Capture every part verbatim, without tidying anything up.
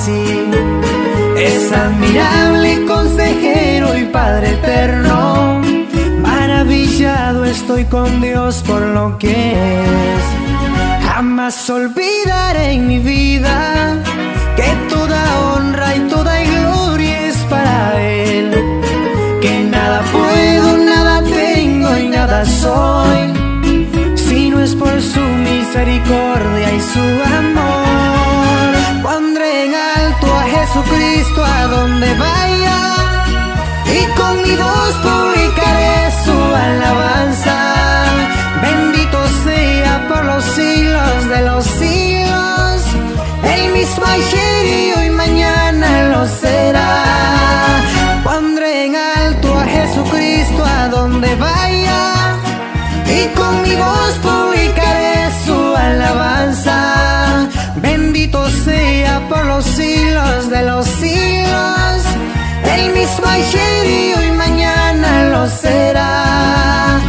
nací. Es admirable, consejero y Padre eterno. Maravillado estoy con Dios por lo que es. Jamás olvidaré en mi vida que toda honra y toda gloria es para Él. Que nada puedo, nada tengo y nada soy, si no es por su misericordia y su amor. Pondré en alto a Jesucristo a donde vaya, y con mi voz publicaré su alabanza. Bendito sea por los siglos de los siglos, el mismo ayer y hoy mañana lo será. Pondré en alto a Jesucristo a donde vaya, y con mi voz publicaré su alabanza. Bendito sea por los siglos de los siglos, el mismo ayer y hoy mañana lo será.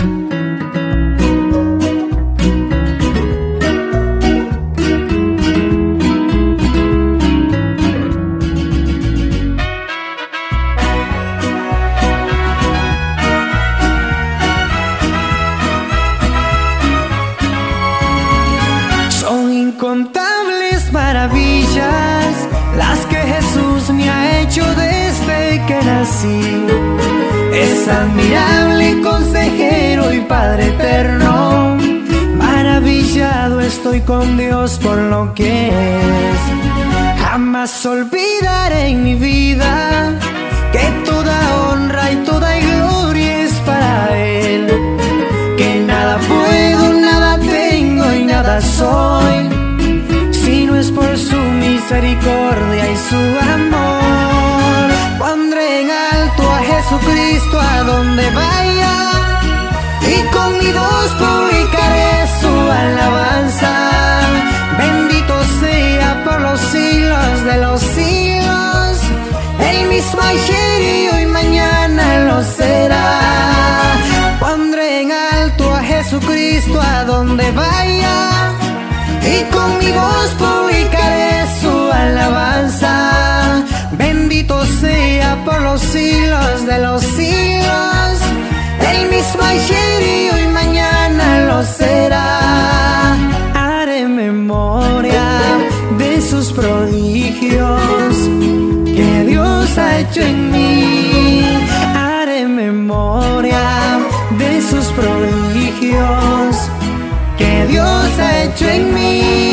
Son incontables maravillas las que Jesús me ha hecho desde que nací. Es admirable, consejero y Padre eterno. Maravillado estoy con Dios por lo que es. Jamás olvidaré en mi vida que toda honra y toda gloria es para Él. Que nada puedo, nada tengo y nada soy, si no es por su misericordia y su amor. Pondré en alto a Jesucristo a donde vaya, y con mi voz publicaré su alabanza. Bendito sea por los siglos de los siglos, el mismo ayer y hoy mañana lo será. Pondré en alto a Jesucristo a donde vaya, y con mi voz publicaré su alabanza. Bendito sea por los siglos de los siglos, el mismo ayer y hoy mañana lo será. Haré memoria de sus prodigios que Dios ha hecho en mí. Haré memoria de sus prodigios que Dios ha hecho en mí.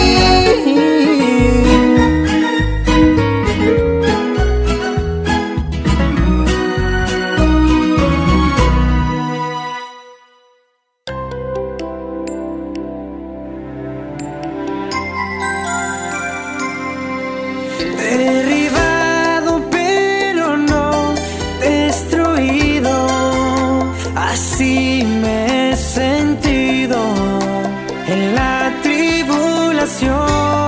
Derribado pero no destruido, así me he sentido en la tribulación.